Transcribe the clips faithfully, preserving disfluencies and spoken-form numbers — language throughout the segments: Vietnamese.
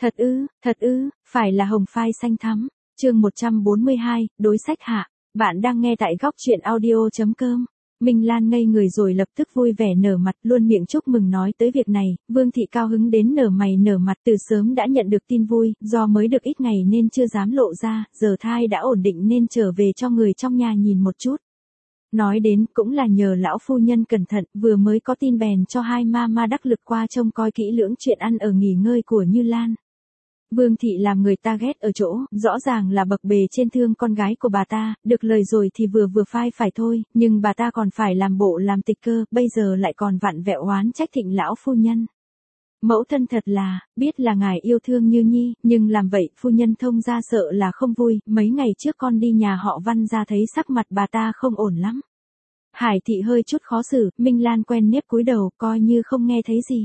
Thật ư, thật ư, phải là hồng phai xanh thắm. Chương một trăm bốn mươi hai, đối sách hạ. Bạn đang nghe tại góc truyện audio.com. Minh Lan ngây người rồi lập tức vui vẻ nở mặt, luôn miệng chúc mừng nói tới việc này. Vương Thị cao hứng đến nở mày nở mặt, từ sớm đã nhận được tin vui, do mới được ít ngày nên chưa dám lộ ra, giờ thai đã ổn định nên trở về cho người trong nhà nhìn một chút. Nói đến cũng là nhờ lão phu nhân cẩn thận, vừa mới có tin bèn cho hai ma ma đắc lực qua trông coi kỹ lưỡng chuyện ăn ở nghỉ ngơi của Như Lan. Vương Thị làm người ta ghét ở chỗ, rõ ràng là bậc bề trên thương con gái của bà ta, được lời rồi thì vừa vừa phai phải thôi, nhưng bà ta còn phải làm bộ làm tịch cơ, bây giờ lại còn vặn vẹo oán trách Thịnh lão phu nhân. Mẫu thân thật là, biết là ngài yêu thương Như Nhi, nhưng làm vậy phu nhân thông ra sợ là không vui, mấy ngày trước con đi nhà họ Văn ra thấy sắc mặt bà ta không ổn lắm. Hải Thị hơi chút khó xử, Minh Lan quen nếp cúi đầu, coi như không nghe thấy gì.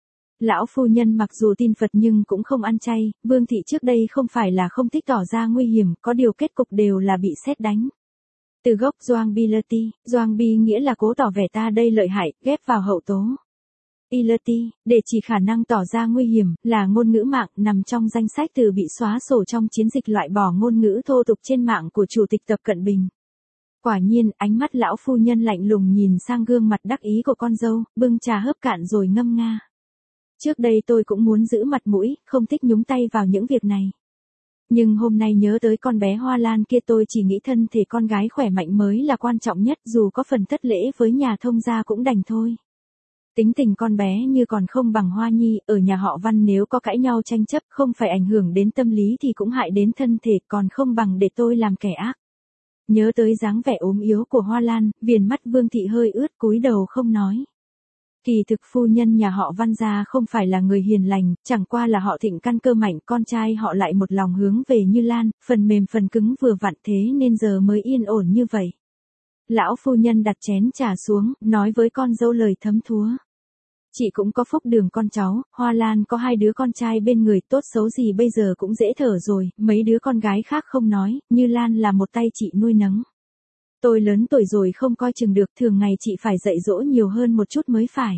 Lão phu nhân mặc dù tin Phật nhưng cũng không ăn chay, Vương Thị trước đây không phải là không thích tỏ ra nguy hiểm, có điều kết cục đều là bị sét đánh. Từ gốc Doang Bi Lơ Ti, Doang Bi nghĩa là cố tỏ vẻ ta đây lợi hại, ghép vào hậu tố. Ilati, để chỉ khả năng tỏ ra nguy hiểm, là ngôn ngữ mạng, nằm trong danh sách từ bị xóa sổ trong chiến dịch loại bỏ ngôn ngữ thô tục trên mạng của Chủ tịch Tập Cận Bình. Quả nhiên, ánh mắt lão phu nhân lạnh lùng nhìn sang gương mặt đắc ý của con dâu, bưng trà hớp cạn rồi ngâm nga. Trước đây tôi cũng muốn giữ mặt mũi, không thích nhúng tay vào những việc này. Nhưng hôm nay nhớ tới con bé Hoa Lan kia tôi chỉ nghĩ thân thể con gái khỏe mạnh mới là quan trọng nhất, dù có phần thất lễ với nhà thông gia cũng đành thôi. Tính tình con bé như còn không bằng Hoa Nhi, ở nhà họ Văn nếu có cãi nhau tranh chấp không phải ảnh hưởng đến tâm lý thì cũng hại đến thân thể, còn không bằng để tôi làm kẻ ác. Nhớ tới dáng vẻ ốm yếu của Hoa Lan, viền mắt Vương Thị hơi ướt cúi đầu không nói. Kỳ thực phu nhân nhà họ Văn gia không phải là người hiền lành, chẳng qua là họ Thịnh căn cơ mạnh, con trai họ lại một lòng hướng về Như Lan, phần mềm phần cứng vừa vặn thế nên giờ mới yên ổn như vậy. Lão phu nhân đặt chén trà xuống, nói với con dâu lời thấm thúa. Chị cũng có phúc đường con cháu, Hoa Lan có hai đứa con trai bên người, tốt xấu gì bây giờ cũng dễ thở rồi, mấy đứa con gái khác không nói, Như Lan là một tay chị nuôi nấng. Tôi lớn tuổi rồi không coi chừng được, thường ngày chị phải dạy dỗ nhiều hơn một chút mới phải.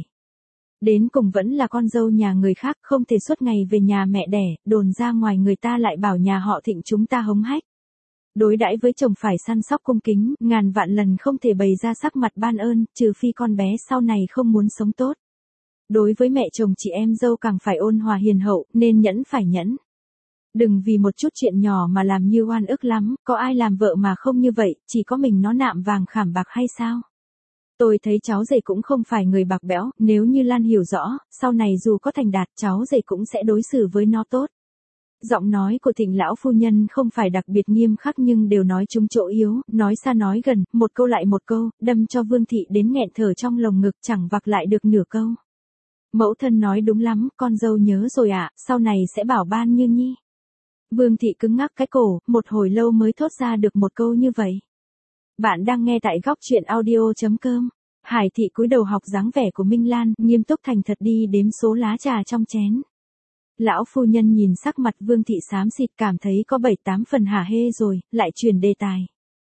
Đến cùng vẫn là con dâu nhà người khác, không thể suốt ngày về nhà mẹ đẻ, đồn ra ngoài người ta lại bảo nhà họ Thịnh chúng ta hống hách. Đối đãi với chồng phải săn sóc cung kính, ngàn vạn lần không thể bày ra sắc mặt ban ơn, trừ phi con bé sau này không muốn sống tốt. Đối với mẹ chồng chị em dâu càng phải ôn hòa hiền hậu, nên nhẫn phải nhẫn. Đừng vì một chút chuyện nhỏ mà làm như oan ức lắm, có ai làm vợ mà không như vậy, chỉ có mình nó nạm vàng khảm bạc hay sao? Tôi thấy cháu rể cũng không phải người bạc bẽo, nếu như Lan hiểu rõ, sau này dù có thành đạt cháu rể cũng sẽ đối xử với nó tốt. Giọng nói của Thịnh lão phu nhân không phải đặc biệt nghiêm khắc nhưng đều nói trúng chỗ yếu, nói xa nói gần, một câu lại một câu, đâm cho Vương Thị đến nghẹn thở trong lồng ngực chẳng vặc lại được nửa câu. Mẫu thân nói đúng lắm, con dâu nhớ rồi ạ, à, sau này sẽ bảo ban Như Nhi. Vương Thị cứng ngắc cái cổ, một hồi lâu mới thốt ra được một câu như vậy. Bạn đang nghe tại góc truyện audio.com. Hải Thị cúi đầu học dáng vẻ của Minh Lan, nghiêm túc thành thật đi đếm số lá trà trong chén. Lão phu nhân nhìn sắc mặt Vương Thị xám xịt cảm thấy có bảy tám phần hả hê rồi, lại chuyển đề tài.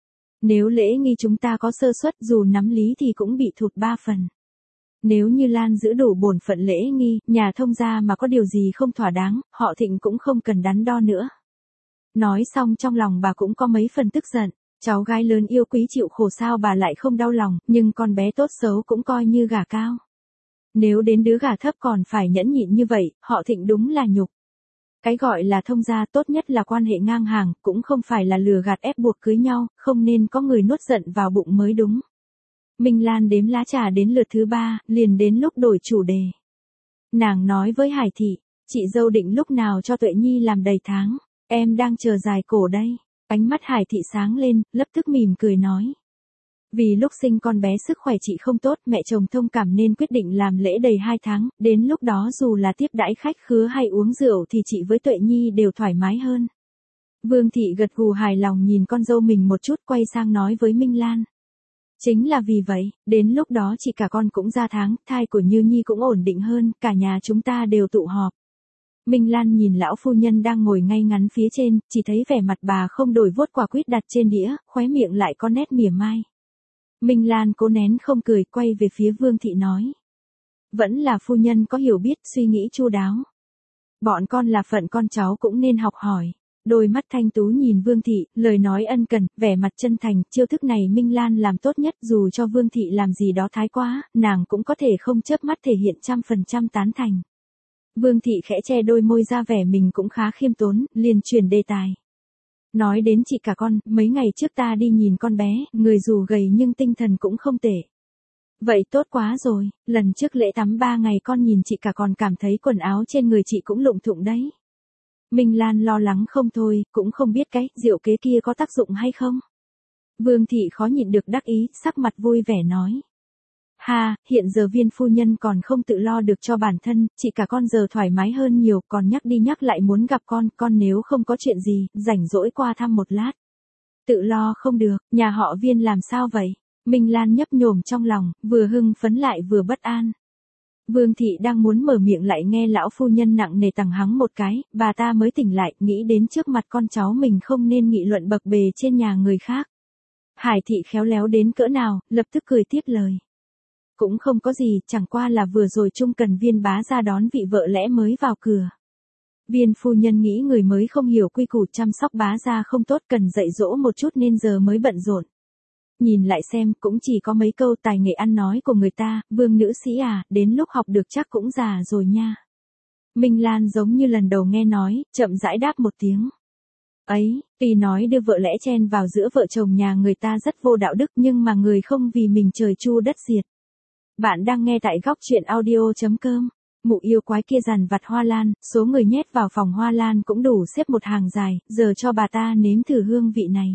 Nếu lễ nghi chúng ta có sơ suất dù nắm lý thì cũng bị thụt ba phần. Nếu như Lan giữ đủ bổn phận lễ nghi, nhà thông gia mà có điều gì không thỏa đáng, họ Thịnh cũng không cần đắn đo nữa. Nói xong trong lòng bà cũng có mấy phần tức giận, cháu gái lớn yêu quý chịu khổ sao bà lại không đau lòng, nhưng con bé tốt xấu cũng coi như gà cao. Nếu đến đứa gà thấp còn phải nhẫn nhịn như vậy, họ Thịnh đúng là nhục. Cái gọi là thông gia tốt nhất là quan hệ ngang hàng, cũng không phải là lừa gạt ép buộc cưới nhau, không nên có người nuốt giận vào bụng mới đúng. Minh Lan đếm lá trà đến lượt thứ ba, liền đến lúc đổi chủ đề. Nàng nói với Hải Thị, chị dâu định lúc nào cho Tuệ Nhi làm đầy tháng, em đang chờ dài cổ đây. Ánh mắt Hải Thị sáng lên, lập tức mỉm cười nói. Vì lúc sinh con bé sức khỏe chị không tốt, mẹ chồng thông cảm nên quyết định làm lễ đầy hai tháng, đến lúc đó dù là tiếp đãi khách khứa hay uống rượu thì chị với Tuệ Nhi đều thoải mái hơn. Vương Thị gật gù hài lòng nhìn con dâu mình một chút, quay sang nói với Minh Lan. Chính là vì vậy, đến lúc đó chị cả con cũng ra tháng, thai của Như Nhi cũng ổn định hơn, cả nhà chúng ta đều tụ họp. Minh Lan nhìn lão phu nhân đang ngồi ngay ngắn phía trên, chỉ thấy vẻ mặt bà không đổi vuốt quả quýt đặt trên đĩa, khóe miệng lại có nét mỉa mai. Minh Lan cố nén không cười, quay về phía Vương Thị nói. Vẫn là phu nhân có hiểu biết, suy nghĩ chu đáo. Bọn con là phận con cháu cũng nên học hỏi. Đôi mắt thanh tú nhìn Vương Thị, lời nói ân cần, vẻ mặt chân thành, chiêu thức này Minh Lan làm tốt nhất, dù cho Vương Thị làm gì đó thái quá, nàng cũng có thể không chớp mắt thể hiện trăm phần trăm tán thành. Vương Thị khẽ che đôi môi ra vẻ mình cũng khá khiêm tốn, liền chuyển đề tài. Nói đến chị cả con, mấy ngày trước ta đi nhìn con bé, người dù gầy nhưng tinh thần cũng không tệ. Vậy tốt quá rồi, lần trước lễ tắm ba ngày con nhìn chị cả còn cảm thấy quần áo trên người chị cũng lụng thụng đấy. Minh Lan lo lắng không thôi, cũng không biết cái diệu kế kia có tác dụng hay không. Vương Thị khó nhịn được đắc ý, sắc mặt vui vẻ nói. Ha, hiện giờ Viên phu nhân còn không tự lo được cho bản thân, chị cả con giờ thoải mái hơn nhiều, còn nhắc đi nhắc lại muốn gặp con, con nếu không có chuyện gì, rảnh rỗi qua thăm một lát. Tự lo không được, nhà họ Viên làm sao vậy? Minh Lan nhấp nhổm trong lòng, vừa hưng phấn lại vừa bất an. Vương Thị đang muốn mở miệng lại nghe lão phu nhân nặng nề tằng hắng một cái, bà ta mới tỉnh lại, nghĩ đến trước mặt con cháu mình không nên nghị luận bập bề trên nhà người khác. Hải Thị khéo léo đến cỡ nào, lập tức cười tiếp lời. Cũng không có gì, chẳng qua là vừa rồi Trung Cần Viên bá ra đón vị vợ lẽ mới vào cửa. Viên phu nhân nghĩ người mới không hiểu quy củ chăm sóc bá ra không tốt, cần dạy dỗ một chút nên giờ mới bận rộn. Nhìn lại xem, cũng chỉ có mấy câu tài nghệ ăn nói của người ta, Vương nữ sĩ à, đến lúc học được chắc cũng già rồi nha. Minh Lan giống như lần đầu nghe nói, chậm rãi đáp một tiếng. Ấy, tuy nói đưa vợ lẽ chen vào giữa vợ chồng nhà người ta rất vô đạo đức nhưng mà người không vì mình trời chu đất diệt. Bạn đang nghe tại góc truyện audio chấm com. Mụ yêu quái kia dằn vặt hoa lan, số người nhét vào phòng hoa lan cũng đủ xếp một hàng dài, giờ cho bà ta nếm thử hương vị này.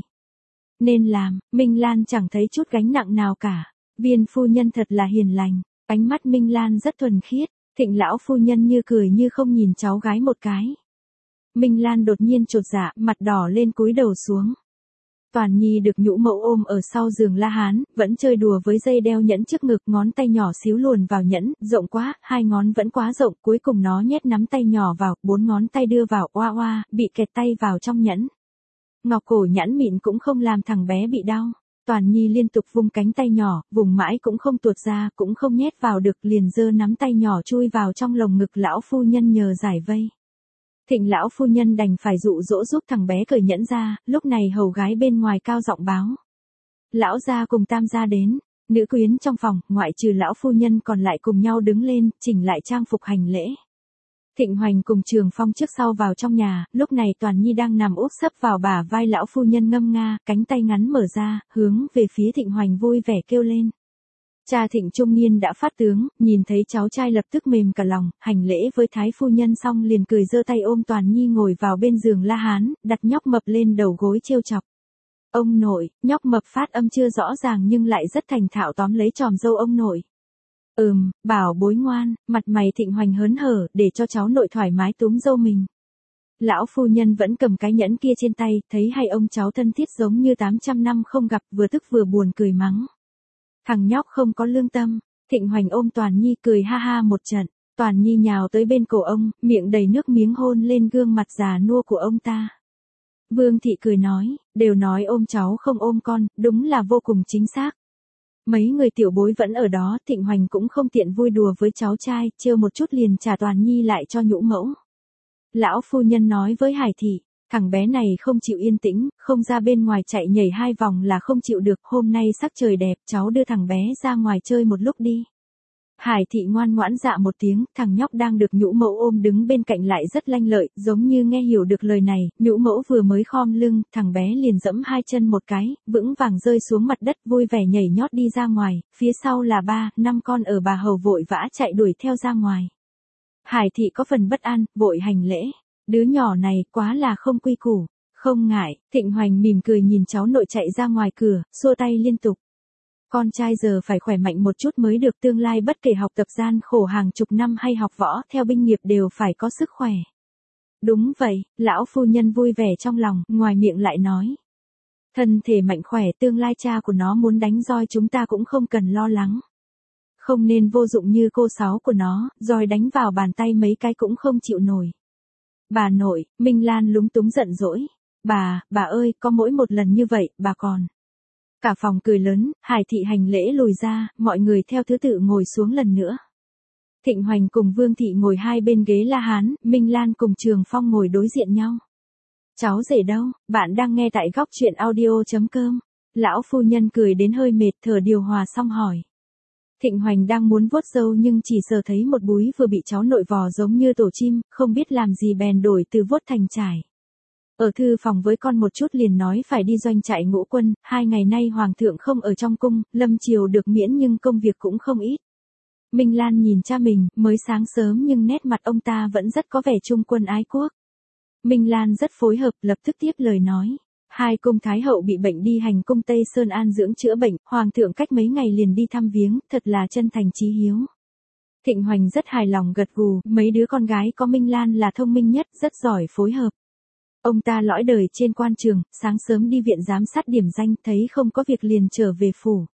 Nên làm, Minh Lan chẳng thấy chút gánh nặng nào cả. Viên phu nhân thật là hiền lành, ánh mắt Minh Lan rất thuần khiết, Thịnh lão phu nhân như cười như không nhìn cháu gái một cái. Minh Lan đột nhiên chột dạ, mặt đỏ lên cúi đầu xuống. Toàn Nhi được nhũ mẫu ôm ở sau giường La Hán, vẫn chơi đùa với dây đeo nhẫn trước ngực, ngón tay nhỏ xíu luồn vào nhẫn, rộng quá, hai ngón vẫn quá rộng, cuối cùng nó nhét nắm tay nhỏ vào, bốn ngón tay đưa vào, oa oa, bị kẹt tay vào trong nhẫn. Ngọc cổ nhẫn mịn cũng không làm thằng bé bị đau. Toàn Nhi liên tục vung cánh tay nhỏ, vùng mãi cũng không tuột ra, cũng không nhét vào được, liền giơ nắm tay nhỏ chui vào trong lồng ngực lão phu nhân nhờ giải vây. Thịnh lão phu nhân đành phải dụ dỗ giúp thằng bé cởi nhẫn ra, lúc này hầu gái bên ngoài cao giọng báo. Lão gia cùng tam gia đến, nữ quyến trong phòng, ngoại trừ lão phu nhân còn lại cùng nhau đứng lên, chỉnh lại trang phục hành lễ. Thịnh Hoành cùng Trường Phong trước sau vào trong nhà, lúc này Toàn Nhi đang nằm úp sấp vào bả vai lão phu nhân ngâm nga, cánh tay ngắn mở ra, hướng về phía Thịnh Hoành vui vẻ kêu lên. Cha Thịnh trung niên đã phát tướng, nhìn thấy cháu trai lập tức mềm cả lòng, hành lễ với thái phu nhân xong liền cười giơ tay ôm Toàn Nhi ngồi vào bên giường La Hán, đặt nhóc mập lên đầu gối trêu chọc. Ông nội, nhóc mập phát âm chưa rõ ràng nhưng lại rất thành thạo tóm lấy tròm dâu ông nội. Ừm, bảo bối ngoan, mặt mày Thịnh Hoành hớn hở, để cho cháu nội thoải mái túm dâu mình. Lão phu nhân vẫn cầm cái nhẫn kia trên tay, thấy hai ông cháu thân thiết giống như tám trăm năm không gặp, vừa tức vừa buồn cười mắng. Thằng nhóc không có lương tâm. Thịnh Hoành ôm Toàn Nhi cười ha ha một trận. Toàn Nhi nhào tới bên cổ ông, miệng đầy nước miếng hôn lên gương mặt già nua của ông ta. Vương Thị cười nói, đều nói ôm cháu không ôm con, đúng là vô cùng chính xác. Mấy người tiểu bối vẫn ở đó, Thịnh Hoành cũng không tiện vui đùa với cháu trai, trêu một chút liền trả Toàn Nhi lại cho nhũ mẫu. Lão phu nhân nói với Hải Thị, thằng bé này không chịu yên tĩnh, không ra bên ngoài chạy nhảy hai vòng là không chịu được, hôm nay sắc trời đẹp, cháu đưa thằng bé ra ngoài chơi một lúc đi. Hải Thị ngoan ngoãn dạ một tiếng, thằng nhóc đang được nhũ mẫu ôm đứng bên cạnh lại rất lanh lợi, giống như nghe hiểu được lời này, nhũ mẫu vừa mới khom lưng, thằng bé liền dẫm hai chân một cái, vững vàng rơi xuống mặt đất vui vẻ nhảy nhót đi ra ngoài, phía sau là ba, năm con ở bà hầu vội vã chạy đuổi theo ra ngoài. Hải Thị có phần bất an, vội hành lễ, đứa nhỏ này quá là không quy củ, không ngại, Thịnh Hoành mỉm cười nhìn cháu nội chạy ra ngoài cửa, xua tay liên tục. Con trai giờ phải khỏe mạnh một chút mới được, tương lai bất kể học tập gian khổ hàng chục năm hay học võ theo binh nghiệp đều phải có sức khỏe. Đúng vậy, lão phu nhân vui vẻ trong lòng, ngoài miệng lại nói. Thân thể mạnh khỏe, tương lai cha của nó muốn đánh roi chúng ta cũng không cần lo lắng. Không nên vô dụng như cô sáu của nó, roi đánh vào bàn tay mấy cái cũng không chịu nổi. Bà nội, Minh Lan lúng túng giận dỗi. Bà, bà ơi, có mỗi một lần như vậy, bà còn. Cả phòng cười lớn, Hải Thị hành lễ lùi ra, mọi người theo thứ tự ngồi xuống lần nữa. Thịnh Hoành cùng Vương Thị ngồi hai bên ghế La Hán, Minh Lan cùng Trường Phong ngồi đối diện nhau. Cháu rể đâu, bạn đang nghe tại góc chuyện audio.com. Lão phu nhân cười đến hơi mệt thở điều hòa xong hỏi. Thịnh Hoành đang muốn vuốt râu nhưng chỉ sờ thấy một búi vừa bị cháu nội vò giống như tổ chim, không biết làm gì bèn đổi từ vuốt thành chải. Ở thư phòng với con một chút liền nói phải đi doanh trại ngũ quân, hai ngày nay hoàng thượng không ở trong cung, lâm triều được miễn nhưng công việc cũng không ít. Minh Lan nhìn cha mình, mới sáng sớm nhưng nét mặt ông ta vẫn rất có vẻ trung quân ái quốc. Minh Lan rất phối hợp, lập tức tiếp lời nói. Hai cung thái hậu bị bệnh đi hành cung Tây Sơn an dưỡng chữa bệnh, hoàng thượng cách mấy ngày liền đi thăm viếng, thật là chân thành chí hiếu. Thịnh Hoành rất hài lòng gật gù, mấy đứa con gái có Minh Lan là thông minh nhất, rất giỏi phối hợp. Ông ta lõi đời trên quan trường, sáng sớm đi viện giám sát điểm danh, thấy không có việc liền trở về phủ.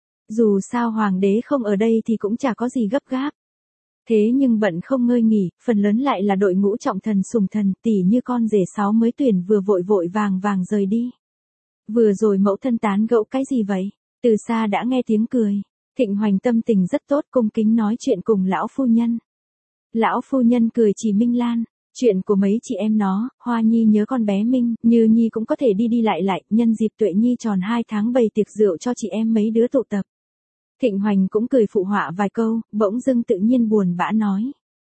Dù sao hoàng đế không ở đây thì cũng chả có gì gấp gáp. Thế nhưng bận không ngơi nghỉ, phần lớn lại là đội ngũ trọng thần sùng thần, tỉ như con rể sáu mới tuyển vừa vội vội vàng vàng rời đi. Vừa rồi mẫu thân tán gẫu cái gì vậy? Từ xa đã nghe tiếng cười. Thịnh Hoành tâm tình rất tốt, cung kính nói chuyện cùng lão phu nhân. Lão phu nhân cười chỉ Minh Lan. Chuyện của mấy chị em nó, Hoa Nhi nhớ con bé Minh, Như Nhi cũng có thể đi đi lại lại, nhân dịp Tuệ Nhi tròn hai tháng bày tiệc rượu cho chị em mấy đứa tụ tập. Thịnh Hoành cũng cười phụ họa vài câu, bỗng dưng tự nhiên buồn bã nói.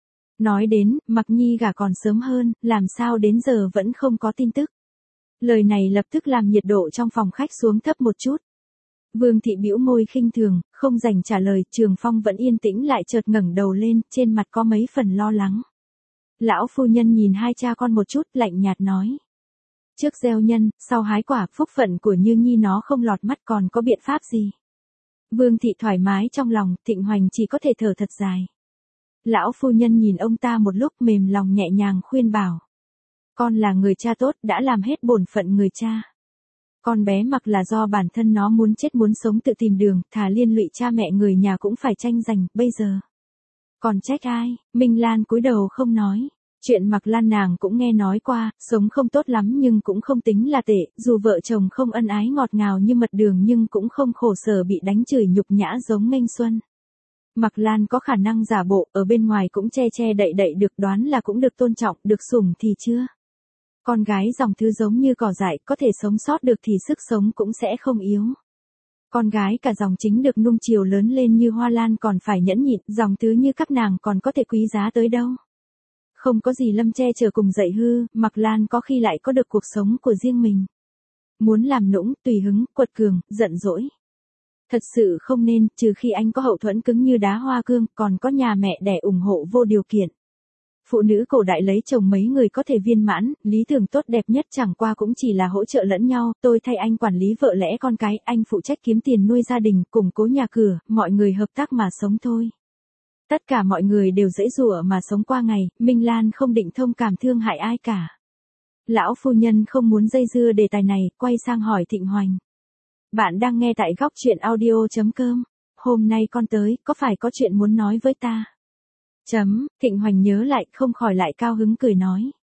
Nói đến, Mặc Nhi gả còn sớm hơn, làm sao đến giờ vẫn không có tin tức. Lời này lập tức làm nhiệt độ trong phòng khách xuống thấp một chút. Vương Thị bĩu môi khinh thường, không dành trả lời, Trường Phong vẫn yên tĩnh lại chợt ngẩng đầu lên, trên mặt có mấy phần lo lắng. Lão phu nhân nhìn hai cha con một chút, lạnh nhạt nói. Trước gieo nhân, sau hái quả, phúc phận của Như Nhi nó không lọt mắt còn có biện pháp gì. Vương Thị thoải mái trong lòng, Thịnh Hoành chỉ có thể thở thật dài. Lão phu nhân nhìn ông ta một lúc mềm lòng nhẹ nhàng khuyên bảo. Con là người cha tốt, đã làm hết bổn phận người cha. Con bé Mặc là do bản thân nó muốn chết muốn sống tự tìm đường, thà liên lụy cha mẹ người nhà cũng phải tranh giành, bây giờ. Còn trách ai? Minh Lan cúi đầu không nói. Chuyện Mặc Lan nàng cũng nghe nói qua, sống không tốt lắm nhưng cũng không tính là tệ, dù vợ chồng không ân ái ngọt ngào như mật đường nhưng cũng không khổ sở bị đánh chửi nhục nhã giống Nghênh Xuân. Mặc Lan có khả năng giả bộ, ở bên ngoài cũng che che đậy đậy được, đoán là cũng được tôn trọng, được sủng thì chưa. Con gái dòng thứ giống như cỏ dại, có thể sống sót được thì sức sống cũng sẽ không yếu. Con gái cả dòng chính được nuông chiều lớn lên như Hoa Lan còn phải nhẫn nhịn, dòng thứ như các nàng còn có thể quý giá tới đâu. Không có gì lâm che chở cùng dạy hư, Mặc Lan có khi lại có được cuộc sống của riêng mình. Muốn làm nũng, tùy hứng, quật cường, giận dỗi. Thật sự không nên, trừ khi anh có hậu thuẫn cứng như đá hoa cương, còn có nhà mẹ đẻ ủng hộ vô điều kiện. Phụ nữ cổ đại lấy chồng mấy người có thể viên mãn, lý tưởng tốt đẹp nhất chẳng qua cũng chỉ là hỗ trợ lẫn nhau, tôi thay anh quản lý vợ lẽ con cái, anh phụ trách kiếm tiền nuôi gia đình, củng cố nhà cửa, mọi người hợp tác mà sống thôi. Tất cả mọi người đều dễ dụa mà sống qua ngày, Minh Lan không định thông cảm thương hại ai cả. Lão phu nhân không muốn dây dưa đề tài này, quay sang hỏi Thịnh Hoành. Bạn đang nghe tại góc chuyện audio.com. Hôm nay con tới, có phải có chuyện muốn nói với ta? Chấm, Thịnh Hoành nhớ lại, không khỏi lại cao hứng cười nói.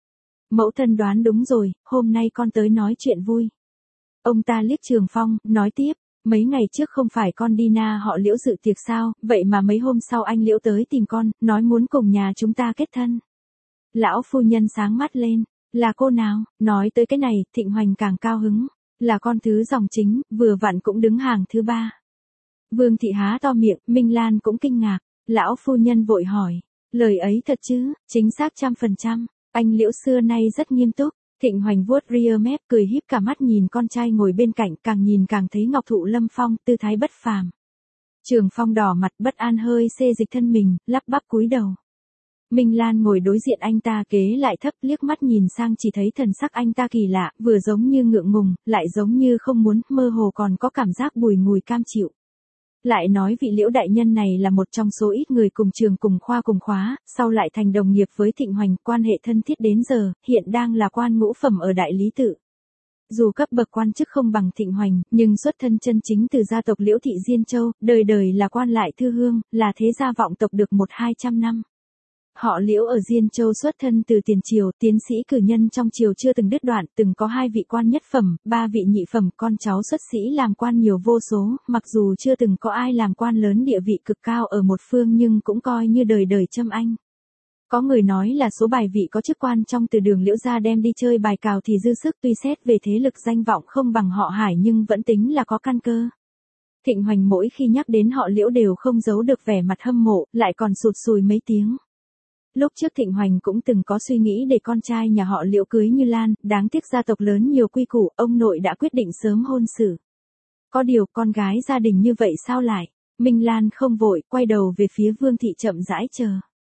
Mẫu thân đoán đúng rồi, hôm nay con tới nói chuyện vui. Ông ta liếc Trường Phong, nói tiếp. Mấy ngày trước không phải con đi na họ Liễu dự tiệc sao, vậy mà mấy hôm sau anh Liễu tới tìm con, nói muốn cùng nhà chúng ta kết thân. Lão phu nhân sáng mắt lên, là cô nào? Nói tới cái này, Thịnh Hoành càng cao hứng, là con thứ dòng chính, vừa vặn cũng đứng hàng thứ ba. Vương Thị há to miệng, Minh Lan cũng kinh ngạc, lão phu nhân vội hỏi, lời ấy thật chứ, chính xác trăm phần trăm, anh Liễu xưa nay rất nghiêm túc. Thịnh Hoành vuốt ria mép cười híp cả mắt nhìn con trai ngồi bên cạnh, càng nhìn càng thấy ngọc thụ lâm phong, tư thái bất phàm. Trường Phong đỏ mặt bất an hơi xê dịch thân mình, lắp bắp cúi đầu. Minh Lan ngồi đối diện anh ta kế lại thấp, liếc mắt nhìn sang chỉ thấy thần sắc anh ta kỳ lạ, vừa giống như ngượng ngùng, lại giống như không muốn, mơ hồ còn có cảm giác bùi ngùi cam chịu. Lại nói vị Liễu đại nhân này là một trong số ít người cùng trường cùng khoa cùng khóa, sau lại thành đồng nghiệp với Thịnh Hoành, quan hệ thân thiết đến giờ, hiện đang là quan ngũ phẩm ở Đại Lý Tự. Dù cấp bậc quan chức không bằng Thịnh Hoành, nhưng xuất thân chân chính từ gia tộc Liễu thị Diên Châu, đời đời là quan lại thư hương, là thế gia vọng tộc được một hai trăm năm. Họ Liễu ở Diên Châu xuất thân từ tiền triều, tiến sĩ cử nhân trong triều chưa từng đứt đoạn, từng có hai vị quan nhất phẩm, ba vị nhị phẩm, con cháu xuất sĩ làm quan nhiều vô số, mặc dù chưa từng có ai làm quan lớn địa vị cực cao ở một phương nhưng cũng coi như đời đời châm anh. Có người nói là số bài vị có chức quan trong từ đường Liễu gia đem đi chơi bài cào thì dư sức, tuy xét về thế lực danh vọng không bằng họ Hải nhưng vẫn tính là có căn cơ. Thịnh Hoành mỗi khi nhắc đến họ Liễu đều không giấu được vẻ mặt hâm mộ, lại còn sụt sùi mấy tiếng. Lúc trước Thịnh Hoành cũng từng có suy nghĩ để con trai nhà họ Liễu cưới Như Lan, đáng tiếc gia tộc lớn nhiều quy củ, ông nội đã quyết định sớm hôn sự. Có điều con gái gia đình như vậy sao lại? Minh Lan không vội, quay đầu về phía Vương Thị chậm rãi chờ.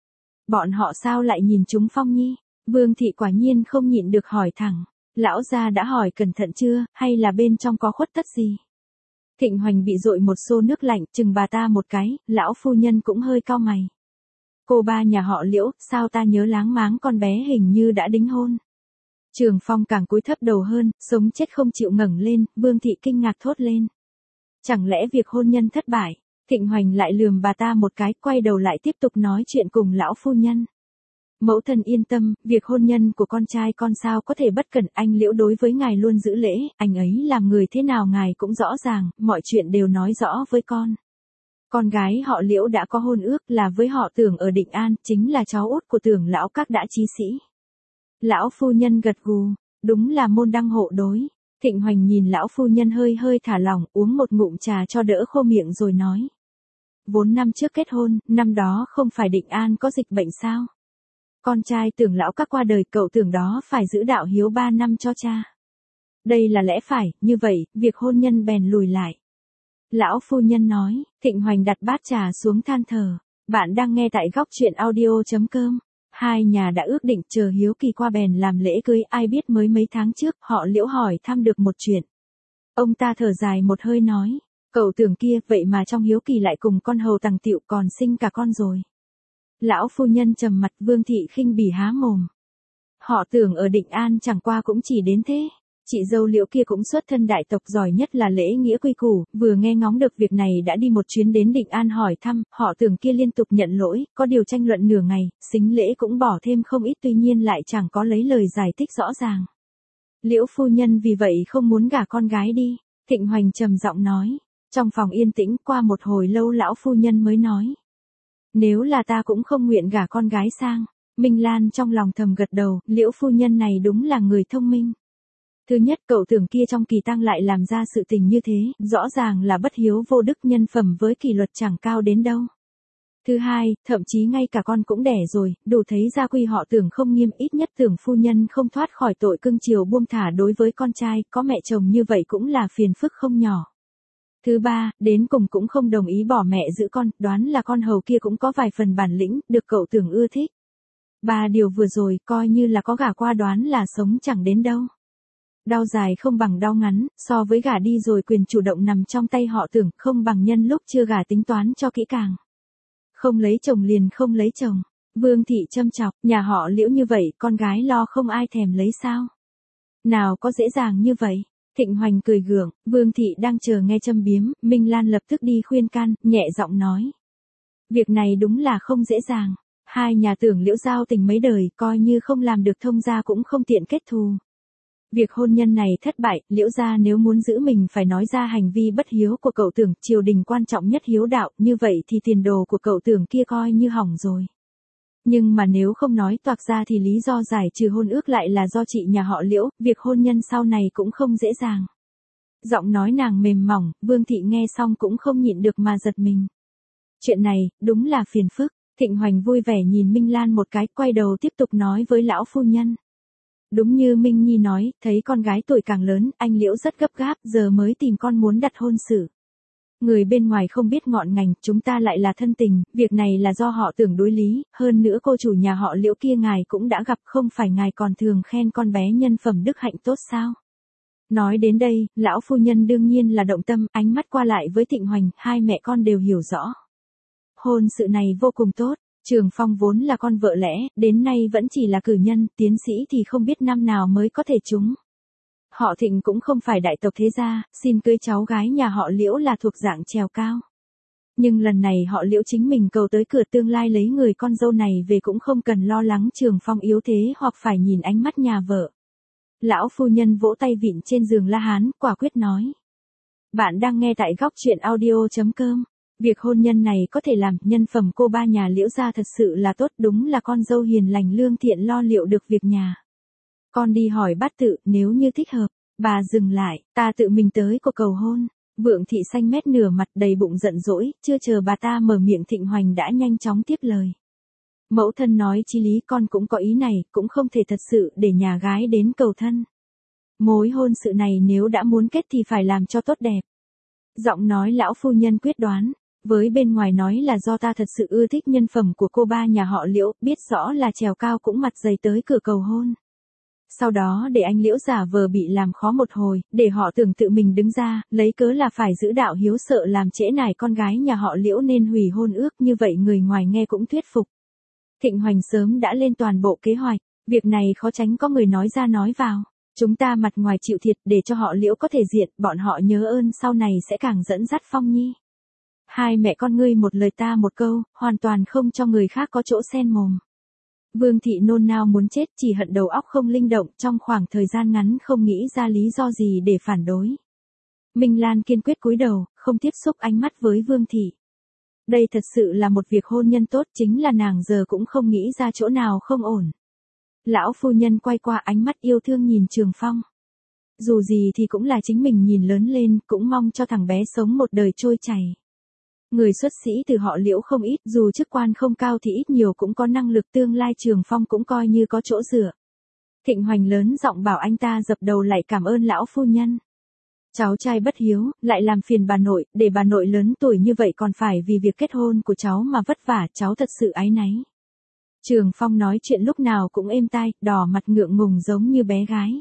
Bọn họ sao lại nhìn chúng Phong Nhi? Vương Thị quả nhiên không nhịn được hỏi thẳng. Lão gia đã hỏi cẩn thận chưa, hay là bên trong có khuất tất gì? Thịnh Hoành bị dội một xô nước lạnh, chừng bà ta một cái, lão phu nhân cũng hơi cau mày. Cô ba nhà họ Liễu, sao ta nhớ láng máng con bé hình như đã đính hôn. Trường Phong càng cúi thấp đầu hơn, sống chết không chịu ngẩng lên, Vương Thị kinh ngạc thốt lên. Chẳng lẽ việc hôn nhân thất bại? Thịnh Hoành lại lườm bà ta một cái, quay đầu lại tiếp tục nói chuyện cùng lão phu nhân. Mẫu thân yên tâm, việc hôn nhân của con trai con sao có thể bất cẩn, anh Liễu đối với ngài luôn giữ lễ, anh ấy làm người thế nào ngài cũng rõ ràng, mọi chuyện đều nói rõ với con. Con gái họ Liễu đã có hôn ước là với họ Tưởng ở Định An, chính là cháu út của Tưởng lão các đã chí sĩ. Lão phu nhân gật gù, đúng là môn đăng hộ đối. Thịnh Hoành nhìn lão phu nhân hơi hơi thả lỏng, uống một ngụm trà cho đỡ khô miệng rồi nói. Vốn năm trước kết hôn, năm đó không phải Định An có dịch bệnh sao? Con trai Tưởng lão các qua đời, cậu Tưởng đó phải giữ đạo hiếu ba năm cho cha. Đây là lẽ phải, như vậy, việc hôn nhân bèn lùi lại. Lão phu nhân nói. Thịnh Hoành đặt bát trà xuống than thở. Bạn đang nghe tại góc truyện audio.com. Hai nhà đã ước định chờ hiếu kỳ qua bèn làm lễ cưới, ai biết mới mấy tháng trước họ Liễu hỏi thăm được một chuyện. Ông ta thở dài một hơi nói. Cậu Tưởng kia, vậy mà trong hiếu kỳ lại cùng con hầu Tằng Tiệu còn sinh cả con rồi. Lão phu nhân trầm mặt, Vương Thị khinh bỉ há mồm. Họ Tưởng ở Định An chẳng qua cũng chỉ đến thế. Chị dâu Liễu kia cũng xuất thân đại tộc, giỏi nhất là lễ nghĩa quy củ, vừa nghe ngóng được việc này đã đi một chuyến đến Định An hỏi thăm, họ Tưởng kia liên tục nhận lỗi, có điều tranh luận nửa ngày, sính lễ cũng bỏ thêm không ít, tuy nhiên lại chẳng có lấy lời giải thích rõ ràng. Liễu phu nhân vì vậy không muốn gả con gái đi. Thịnh Hoành trầm giọng nói. Trong phòng yên tĩnh, qua một hồi lâu lão phu nhân mới nói. Nếu là ta cũng không nguyện gả con gái sang. Minh Lan trong lòng thầm gật đầu, Liễu phu nhân này đúng là người thông minh. Thứ nhất, cậu Tưởng kia trong kỳ tang lại làm ra sự tình như thế, rõ ràng là bất hiếu vô đức, nhân phẩm với kỷ luật chẳng cao đến đâu. Thứ hai, thậm chí ngay cả con cũng đẻ rồi, đủ thấy gia quy họ Tưởng không nghiêm, ít nhất Tưởng phu nhân không thoát khỏi tội cưng chiều buông thả đối với con trai, có mẹ chồng như vậy cũng là phiền phức không nhỏ. Thứ ba, đến cùng cũng không đồng ý bỏ mẹ giữ con, đoán là con hầu kia cũng có vài phần bản lĩnh, được cậu Tưởng ưa thích. Ba điều vừa rồi, coi như là có gả qua đoán là sống chẳng đến đâu. Đau dài không bằng đau ngắn, so với gả đi rồi quyền chủ động nằm trong tay họ Tưởng, không bằng nhân lúc chưa gả tính toán cho kỹ càng. Không lấy chồng liền không lấy chồng. Vương Thị châm chọc, nhà họ Liễu như vậy, con gái lo không ai thèm lấy sao? Nào có dễ dàng như vậy? Thịnh Hoành cười gượng, Vương Thị đang chờ nghe châm biếm, Minh Lan lập tức đi khuyên can, nhẹ giọng nói. Việc này đúng là không dễ dàng. Hai nhà Tưởng Liễu giao tình mấy đời, coi như không làm được thông gia cũng không tiện kết thù. Việc hôn nhân này thất bại, Liễu gia nếu muốn giữ mình phải nói ra hành vi bất hiếu của cậu Tưởng, triều đình quan trọng nhất hiếu đạo, như vậy thì tiền đồ của cậu Tưởng kia coi như hỏng rồi. Nhưng mà nếu không nói toạc ra thì lý do giải trừ hôn ước lại là do chị nhà họ Liễu, việc hôn nhân sau này cũng không dễ dàng. Giọng nói nàng mềm mỏng, Vương Thị nghe xong cũng không nhịn được mà giật mình. Chuyện này, đúng là phiền phức. Thịnh Hoành vui vẻ nhìn Minh Lan một cái, quay đầu tiếp tục nói với lão phu nhân. Đúng như Minh Nhi nói, thấy con gái tuổi càng lớn, anh Liễu rất gấp gáp, giờ mới tìm con muốn đặt hôn sự. Người bên ngoài không biết ngọn ngành, chúng ta lại là thân tình, việc này là do họ Tưởng đối lý, hơn nữa cô chủ nhà họ Liễu kia ngài cũng đã gặp, không phải ngài còn thường khen con bé nhân phẩm đức hạnh tốt sao? Nói đến đây, lão phu nhân đương nhiên là động tâm, ánh mắt qua lại với Thịnh Hoành, hai mẹ con đều hiểu rõ. Hôn sự này vô cùng tốt. Trường Phong vốn là con vợ lẽ, đến nay vẫn chỉ là cử nhân, tiến sĩ thì không biết năm nào mới có thể trúng. Họ Thịnh cũng không phải đại tộc thế gia, xin cưới cháu gái nhà họ Liễu là thuộc dạng trèo cao. Nhưng lần này họ Liễu chính mình cầu tới cửa tương lai lấy người con dâu này về cũng không cần lo lắng Trường Phong yếu thế hoặc phải nhìn ánh mắt nhà vợ. Lão phu nhân vỗ tay vịn trên giường La Hán, quả quyết nói. Bạn đang nghe tại góc truyện audio.com. Việc hôn nhân này có thể làm, nhân phẩm cô ba nhà Liễu gia thật sự là tốt, đúng là con dâu hiền lành lương thiện lo liệu được việc nhà. Con đi hỏi bát tự, nếu như thích hợp. Bà dừng lại, ta tự mình tới của cầu hôn. Vượng thị xanh mét nửa mặt đầy bụng giận dỗi, chưa chờ bà ta mở miệng Thịnh Hoành đã nhanh chóng tiếp lời. Mẫu thân nói chí lý, con cũng có ý này, cũng không thể thật sự để nhà gái đến cầu thân. Mối hôn sự này nếu đã muốn kết thì phải làm cho tốt đẹp. Giọng nói lão phu nhân quyết đoán, với bên ngoài nói là do ta thật sự ưa thích nhân phẩm của cô ba nhà họ Liễu, biết rõ là trèo cao cũng mặt dày tới cửa cầu hôn. Sau đó để anh Liễu giả vờ bị làm khó một hồi, để họ tưởng tự mình đứng ra, lấy cớ là phải giữ đạo hiếu sợ làm trễ nải con gái nhà họ Liễu nên hủy hôn ước, như vậy người ngoài nghe cũng thuyết phục. Thịnh Hoành sớm đã lên toàn bộ kế hoạch, việc này khó tránh có người nói ra nói vào. Chúng ta mặt ngoài chịu thiệt để cho họ Liễu có thể diện, bọn họ nhớ ơn sau này sẽ càng dẫn dắt Phong Nhi. Hai mẹ con ngươi một lời ta một câu, hoàn toàn không cho người khác có chỗ xen mồm. Vương thị nôn nao muốn chết, chỉ hận đầu óc không linh động, trong khoảng thời gian ngắn không nghĩ ra lý do gì để phản đối. Minh Lan kiên quyết cúi đầu, không tiếp xúc ánh mắt với Vương thị. Đây thật sự là một việc hôn nhân tốt, chính là nàng giờ cũng không nghĩ ra chỗ nào không ổn. Lão phu nhân quay qua ánh mắt yêu thương nhìn Trường Phong. Dù gì thì cũng là chính mình nhìn lớn lên, cũng mong cho thằng bé sống một đời trôi chảy. Người xuất sĩ từ họ Liễu không ít, dù chức quan không cao thì ít nhiều cũng có năng lực, tương lai Trường Phong cũng coi như có chỗ dựa. Thịnh Hoành lớn giọng bảo anh ta dập đầu lại cảm ơn lão phu nhân. Cháu trai bất hiếu, lại làm phiền bà nội, để bà nội lớn tuổi như vậy còn phải vì việc kết hôn của cháu mà vất vả, cháu thật sự áy náy. Trường Phong nói chuyện lúc nào cũng êm tai, đỏ mặt ngượng ngùng giống như bé gái.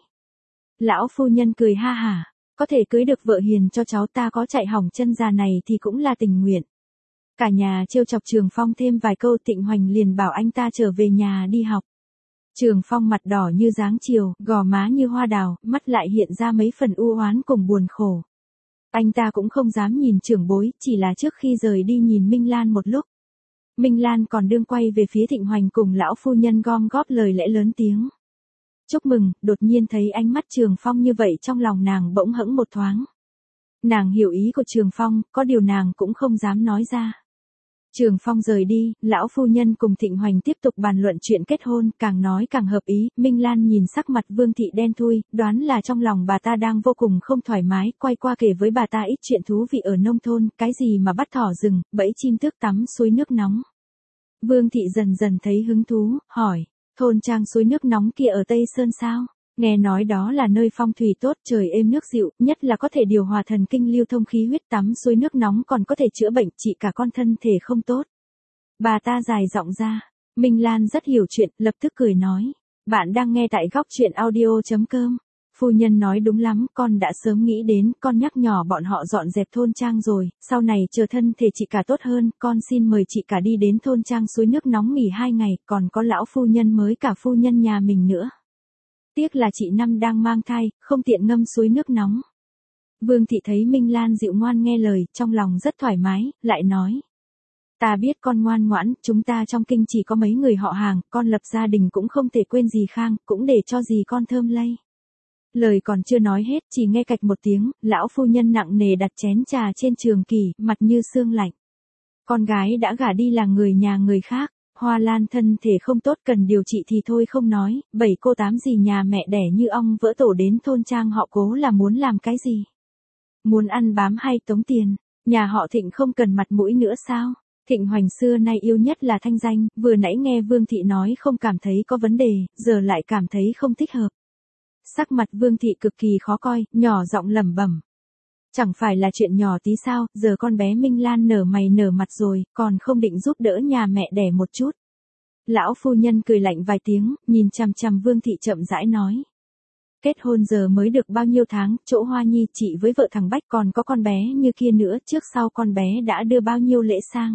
Lão phu nhân cười ha hả, có thể cưới được vợ hiền cho cháu ta có chạy hỏng chân già này thì cũng là tình nguyện. Cả nhà trêu chọc Trường Phong thêm vài câu, Thịnh Hoành liền bảo anh ta trở về nhà đi học. Trường Phong mặt đỏ như dáng chiều, gò má như hoa đào, mắt lại hiện ra mấy phần u oán cùng buồn khổ. Anh ta cũng không dám nhìn trưởng bối, chỉ là trước khi rời đi nhìn Minh Lan một lúc. Minh Lan còn đương quay về phía Thịnh Hoành cùng lão phu nhân gom góp lời lẽ lớn tiếng. Chúc mừng, đột nhiên thấy ánh mắt Trường Phong như vậy trong lòng nàng bỗng hững một thoáng. Nàng hiểu ý của Trường Phong, có điều nàng cũng không dám nói ra. Trường Phong rời đi, lão phu nhân cùng Thịnh Hoành tiếp tục bàn luận chuyện kết hôn, càng nói càng hợp ý. Minh Lan nhìn sắc mặt Vương thị đen thui, đoán là trong lòng bà ta đang vô cùng không thoải mái, quay qua kể với bà ta ít chuyện thú vị ở nông thôn, cái gì mà bắt thỏ rừng, bẫy chim tước tắm suối nước nóng. Vương thị dần dần thấy hứng thú, hỏi, thôn trang suối nước nóng kia ở Tây Sơn sao? Nghe nói đó là nơi phong thủy tốt, trời êm nước dịu, nhất là có thể điều hòa thần kinh lưu thông khí huyết, tắm suối nước nóng còn có thể chữa bệnh, trị cả con thân thể không tốt. Bà ta dài giọng ra. Minh Lan rất hiểu chuyện, lập tức cười nói. Bạn đang nghe tại góc truyện audio.com. Phu nhân nói đúng lắm, con đã sớm nghĩ đến, con nhắc nhỏ bọn họ dọn dẹp thôn trang rồi, sau này chờ thân thể chị cả tốt hơn, con xin mời chị cả đi đến thôn trang suối nước nóng nghỉ hai ngày, còn có lão phu nhân mới cả phu nhân nhà mình nữa. Tiếc là chị Năm đang mang thai, không tiện ngâm suối nước nóng. Vương thị thấy Minh Lan dịu ngoan nghe lời, trong lòng rất thoải mái, lại nói. Ta biết con ngoan ngoãn, chúng ta trong kinh chỉ có mấy người họ hàng, con lập gia đình cũng không thể quên dì Khang, cũng để cho dì con thơm lây. Lời còn chưa nói hết, chỉ nghe cạch một tiếng, lão phu nhân nặng nề đặt chén trà trên trường kỷ, mặt như xương lạnh. Con gái đã gả đi là người nhà người khác. Hoa Lan thân thể không tốt cần điều trị thì thôi không nói, bảy cô tám dì nhà mẹ đẻ như ong vỡ tổ đến thôn trang họ Cố là muốn làm cái gì? Muốn ăn bám hay tống tiền? Nhà họ Thịnh không cần mặt mũi nữa sao? Thịnh Hoành xưa nay yêu nhất là thanh danh, vừa nãy nghe Vương thị nói không cảm thấy có vấn đề, giờ lại cảm thấy không thích hợp. Sắc mặt Vương thị cực kỳ khó coi, nhỏ giọng lẩm bẩm. Chẳng phải là chuyện nhỏ tí sao, giờ con bé Minh Lan nở mày nở mặt rồi, còn không định giúp đỡ nhà mẹ đẻ một chút. Lão phu nhân cười lạnh vài tiếng, nhìn chằm chằm Vương thị chậm rãi nói. Kết hôn giờ mới được bao nhiêu tháng, chỗ Hoa Nhi chị với vợ thằng Bách còn có con bé như kia nữa, trước sau con bé đã đưa bao nhiêu lễ sang.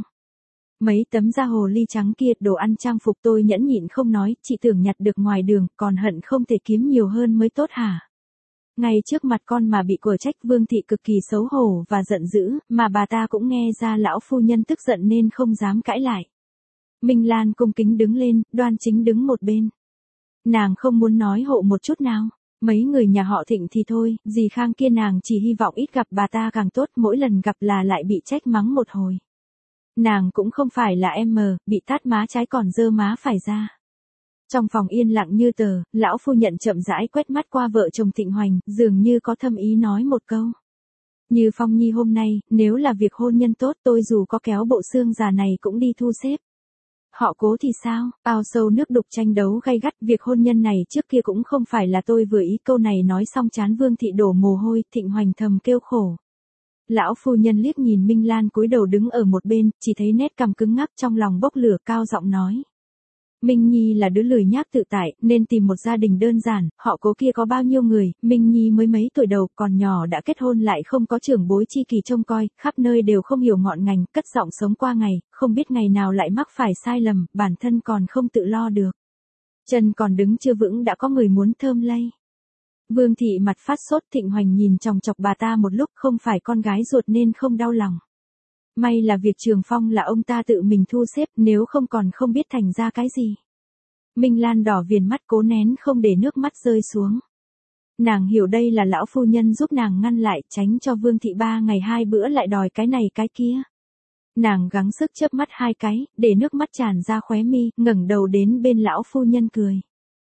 Mấy tấm da hồ ly trắng kia, đồ ăn trang phục tôi nhẫn nhịn không nói, chị tưởng nhặt được ngoài đường, còn hận không thể kiếm nhiều hơn mới tốt hả? Ngay trước mặt con mà bị quở trách, Vương thị cực kỳ xấu hổ và giận dữ, mà bà ta cũng nghe ra lão phu nhân tức giận nên không dám cãi lại. Minh Lan cung kính đứng lên, đoan chính đứng một bên. Nàng không muốn nói hộ một chút nào. Mấy người nhà họ Thịnh thì thôi, dì Khang kia nàng chỉ hy vọng ít gặp bà ta càng tốt, mỗi lần gặp là lại bị trách mắng một hồi. Nàng cũng không phải là em mờ, bị tát má trái còn dơ má phải ra. Trong phòng yên lặng như tờ, lão phu nhận chậm rãi quét mắt qua vợ chồng Thịnh Hoành, dường như có thâm ý nói một câu. Như Phong Nhi hôm nay, nếu là việc hôn nhân tốt tôi dù có kéo bộ xương già này cũng đi thu xếp. Họ Cố thì sao, ao sâu nước đục tranh đấu gay gắt, việc hôn nhân này trước kia cũng không phải là tôi vừa ý. Câu này nói xong chán Vương thị đổ mồ hôi, Thịnh Hoành thầm kêu khổ. Lão phu nhân liếc nhìn Minh Lan cúi đầu đứng ở một bên, chỉ thấy nét cằm cứng ngắc, trong lòng bốc lửa, cao giọng nói. Minh Nhi là đứa lười nhác tự tại, nên tìm một gia đình đơn giản, họ Cố kia có bao nhiêu người, Minh Nhi mới mấy tuổi đầu, còn nhỏ đã kết hôn lại không có trưởng bối chi kỷ trông coi, khắp nơi đều không hiểu ngọn ngành, cất giọng sống qua ngày, không biết ngày nào lại mắc phải sai lầm, bản thân còn không tự lo được. Chân còn đứng chưa vững đã có người muốn thơm lây. Vương thị mặt phát sốt, Thịnh Hoành nhìn chòng chọc bà ta một lúc, không phải con gái ruột nên không đau lòng. May là việc Trường Phong là ông ta tự mình thu xếp, nếu không còn không biết thành ra cái gì. Minh Lan đỏ viền mắt, cố nén không để nước mắt rơi xuống. Nàng hiểu đây là lão phu nhân giúp nàng ngăn lại, tránh cho Vương thị ba ngày hai bữa lại đòi cái này cái kia. Nàng gắng sức chớp mắt hai cái, để nước mắt tràn ra khóe mi, ngẩng đầu đến bên lão phu nhân cười.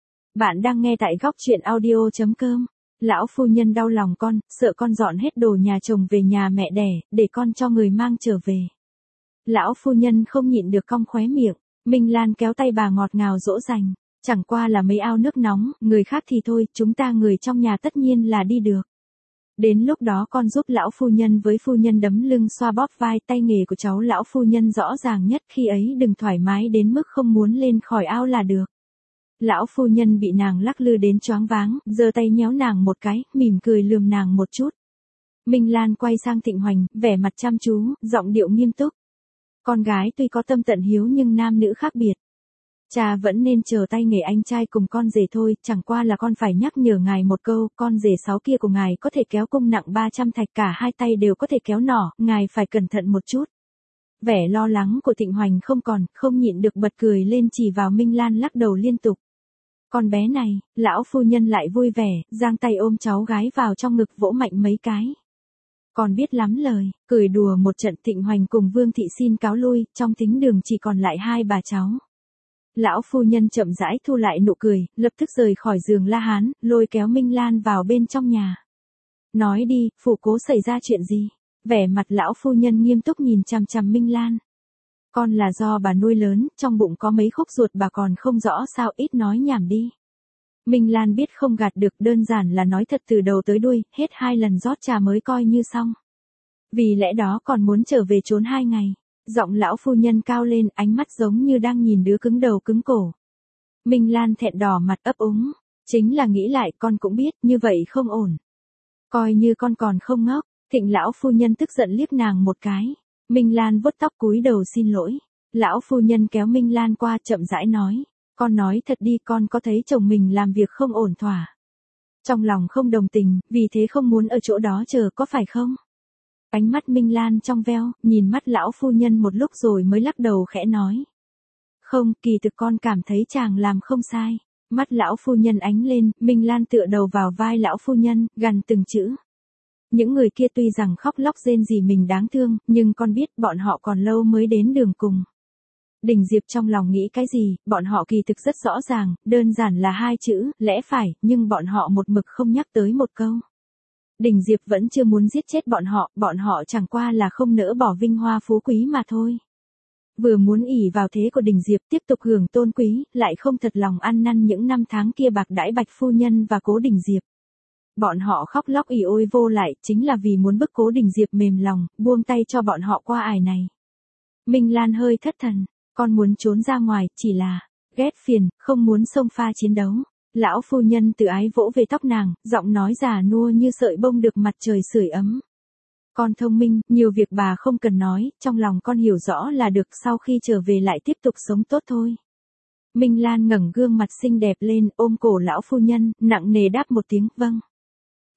Bạn đang nghe tại góc truyện audio chấm com. Lão phu nhân đau lòng con, sợ con dọn hết đồ nhà chồng về nhà mẹ đẻ, để con cho người mang trở về. Lão phu nhân không nhịn được cong khóe miệng, Minh Lan kéo tay bà ngọt ngào dỗ dành. Chẳng qua là mấy ao nước nóng, người khác thì thôi, chúng ta người trong nhà tất nhiên là đi được. Đến lúc đó con giúp lão phu nhân với phu nhân đấm lưng xoa bóp vai, tay nghề của cháu lão phu nhân rõ ràng nhất, khi ấy đừng thoải mái đến mức không muốn lên khỏi ao là được. Lão phu nhân bị nàng lắc lư đến choáng váng, giơ tay nhéo nàng một cái, mỉm cười lườm nàng một chút. Minh Lan quay sang Thịnh Hoành, vẻ mặt chăm chú, giọng điệu nghiêm túc. Con gái tuy có tâm tận hiếu nhưng nam nữ khác biệt. Cha vẫn nên chờ tay nghề anh trai cùng con rể thôi, chẳng qua là con phải nhắc nhở ngài một câu, con rể sáu kia của ngài có thể kéo cung nặng ba trăm thạch, cả hai tay đều có thể kéo nỏ, ngài phải cẩn thận một chút. Vẻ lo lắng của Thịnh Hoành không còn, không nhịn được bật cười lên, chỉ vào Minh Lan lắc đầu liên tục. Con bé này, lão phu nhân lại vui vẻ, giang tay ôm cháu gái vào trong ngực vỗ mạnh mấy cái. Còn biết lắm lời, cười đùa một trận. Thịnh Hoành cùng Vương thị xin cáo lui, trong thính đường chỉ còn lại hai bà cháu. Lão phu nhân chậm rãi thu lại nụ cười, lập tức rời khỏi giường La Hán, lôi kéo Minh Lan vào bên trong nhà. Nói đi, phủ Cố xảy ra chuyện gì? Vẻ mặt lão phu nhân nghiêm túc nhìn chằm chằm Minh Lan. Con là do bà nuôi lớn, trong bụng có mấy khúc ruột bà còn không rõ sao, ít nói nhảm đi. Minh Lan biết không gạt được, đơn giản là nói thật từ đầu tới đuôi, hết hai lần rót trà mới coi như xong. Vì lẽ đó còn muốn trở về trốn hai ngày. Giọng lão phu nhân cao lên, ánh mắt giống như đang nhìn đứa cứng đầu cứng cổ. Minh Lan thẹn đỏ mặt ấp úng. Chính là nghĩ lại con cũng biết, như vậy không ổn. Coi như con còn không ngốc. Thịnh lão phu nhân tức giận liếc nàng một cái. Minh Lan vuốt tóc cúi đầu xin lỗi. Lão phu nhân kéo Minh Lan qua, chậm rãi nói. Con nói thật đi, con có thấy chồng mình làm việc không ổn thỏa. Trong lòng không đồng tình, vì thế không muốn ở chỗ đó chờ, có phải không? Ánh mắt Minh Lan trong veo, nhìn mắt lão phu nhân một lúc rồi mới lắc đầu khẽ nói. Không, kỳ thực con cảm thấy chàng làm không sai. Mắt lão phu nhân ánh lên, Minh Lan tựa đầu vào vai lão phu nhân, gằn từng chữ. Những người kia tuy rằng khóc lóc rên rỉ mình đáng thương, nhưng con biết bọn họ còn lâu mới đến đường cùng. Đình Diệp trong lòng nghĩ cái gì, bọn họ kỳ thực rất rõ ràng, đơn giản là hai chữ, lẽ phải, nhưng bọn họ một mực không nhắc tới một câu. Đình Diệp vẫn chưa muốn giết chết bọn họ, bọn họ chẳng qua là không nỡ bỏ vinh hoa phú quý mà thôi. Vừa muốn ỷ vào thế của Đình Diệp tiếp tục hưởng tôn quý, lại không thật lòng ăn năn những năm tháng kia bạc đãi Bạch phu nhân và Cố Đình Diệp. Bọn họ khóc lóc ỉ ôi vô lại, chính là vì muốn bức Cố Đình Diệp mềm lòng, buông tay cho bọn họ qua ải này. Minh Lan hơi thất thần, con muốn trốn ra ngoài, chỉ là ghét phiền, không muốn xông pha chiến đấu. Lão phu nhân tự ái vỗ về tóc nàng, giọng nói già nua như sợi bông được mặt trời sưởi ấm. Con thông minh, nhiều việc bà không cần nói, trong lòng con hiểu rõ là được, sau khi trở về lại tiếp tục sống tốt thôi. Minh Lan ngẩng gương mặt xinh đẹp lên, ôm cổ lão phu nhân, nặng nề đáp một tiếng vâng.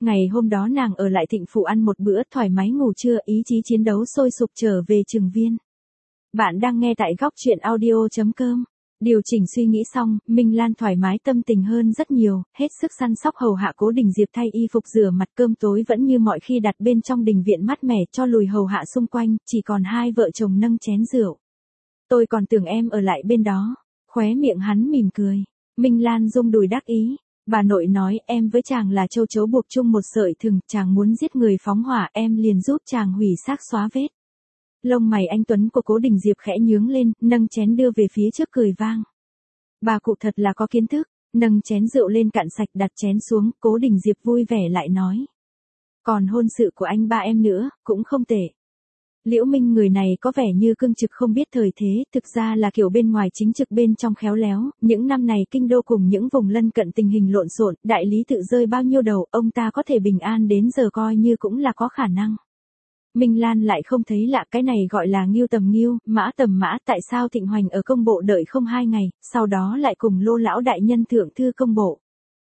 ngày hôm đó nàng ở lại Thịnh Phủ ăn một bữa thoải mái ngủ trưa, ý chí chiến đấu sôi sục trở về trường viên. Bạn đang nghe tại góc chuyện audio chấm com. Điều chỉnh suy nghĩ xong, Minh Lan thoải mái tâm tình hơn rất nhiều, hết sức săn sóc hầu hạ Cố Đình Diệp thay y phục rửa mặt, cơm tối vẫn như mọi khi đặt bên trong đình viện mát mẻ cho lùi hầu hạ xung quanh, chỉ còn hai vợ chồng nâng chén rượu. Tôi còn tưởng em ở lại bên đó. Khóe miệng hắn mỉm cười. Minh Lan rung đùi đắc ý. Bà nội nói em với chàng là châu chấu buộc chung một sợi thừng, chàng muốn giết người phóng hỏa, em liền giúp chàng hủy xác xóa vết. Lông mày anh tuấn của Cố Đình Diệp khẽ nhướng lên, nâng chén đưa về phía trước cười vang. Bà cụ thật là có kiến thức. Nâng chén rượu lên cạn sạch, đặt chén xuống, Cố Đình Diệp vui vẻ lại nói. Còn hôn sự của anh ba em nữa, cũng không tệ. Liễu Minh người này có vẻ như cương trực không biết thời thế, thực ra là kiểu bên ngoài chính trực bên trong khéo léo, những năm này kinh đô cùng những vùng lân cận tình hình lộn xộn, đại lý tự rơi bao nhiêu đầu, ông ta có thể bình an đến giờ coi như cũng là có khả năng. Minh Lan lại không thấy lạ, cái này gọi là ngưu tầm ngưu, mã tầm mã, tại sao Thịnh Hoành ở công bộ đợi không hai ngày, sau đó lại cùng Lô lão đại nhân thượng thư công bộ.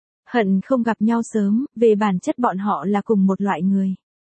Hận không gặp nhau sớm, về bản chất bọn họ là cùng một loại người.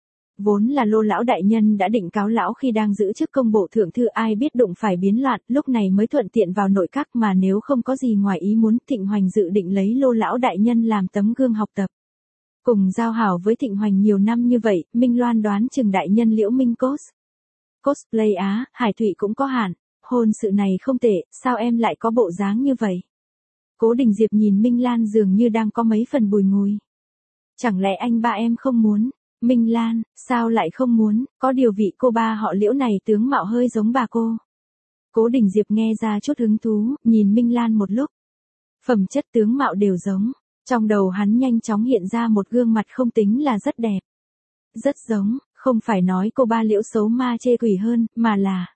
Vốn là Lô lão đại nhân đã định cáo lão khi đang giữ chức công bộ thượng thư, ai biết đụng phải biến loạn, lúc này mới thuận tiện vào nội các, mà nếu không có gì ngoài ý muốn, Thịnh Hoành dự định lấy Lô lão đại nhân làm tấm gương học tập. Cùng giao hảo với Thịnh Hoành nhiều năm như vậy, Minh Loan đoán chừng đại nhân Liễu Minh cos. Cosplay á, Hải Thụy cũng có hạn, hôn sự này không tệ, sao em lại có bộ dáng như vậy? Cố Đình Diệp nhìn Minh Lan dường như đang có mấy phần bùi ngùi. Chẳng lẽ anh ba em không muốn? Minh Lan, sao lại không muốn, có điều vị cô ba họ Liễu này tướng mạo hơi giống bà cô. Cố Đình Diệp nghe ra chút hứng thú, nhìn Minh Lan một lúc. Phẩm chất tướng mạo đều giống, trong đầu hắn nhanh chóng hiện ra một gương mặt không tính là rất đẹp. Rất giống, không phải nói cô ba Liễu xấu ma chê quỷ hơn, mà là...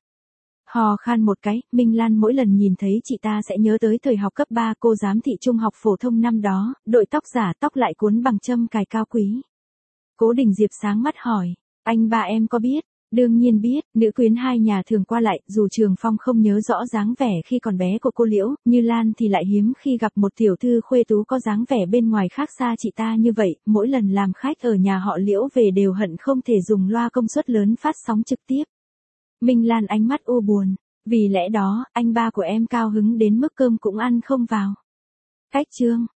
Hò khan một cái, Minh Lan mỗi lần nhìn thấy chị ta sẽ nhớ tới thời học cấp ba, cô giám thị trung học phổ thông năm đó, đội tóc giả, tóc lại cuốn bằng châm cài cao quý. Cố Đình Diệp sáng mắt hỏi, anh ba em có biết? Đương nhiên biết, nữ quyến hai nhà thường qua lại, dù Trường Phong không nhớ rõ dáng vẻ khi còn bé của cô Liễu, Như Lan thì lại hiếm khi gặp một tiểu thư khuê tú có dáng vẻ bên ngoài khác xa chị ta như vậy, mỗi lần làm khách ở nhà họ Liễu về đều hận không thể dùng loa công suất lớn phát sóng trực tiếp. Minh Lan ánh mắt u buồn, vì lẽ đó, anh ba của em cao hứng đến mức cơm cũng ăn không vào. Cách chương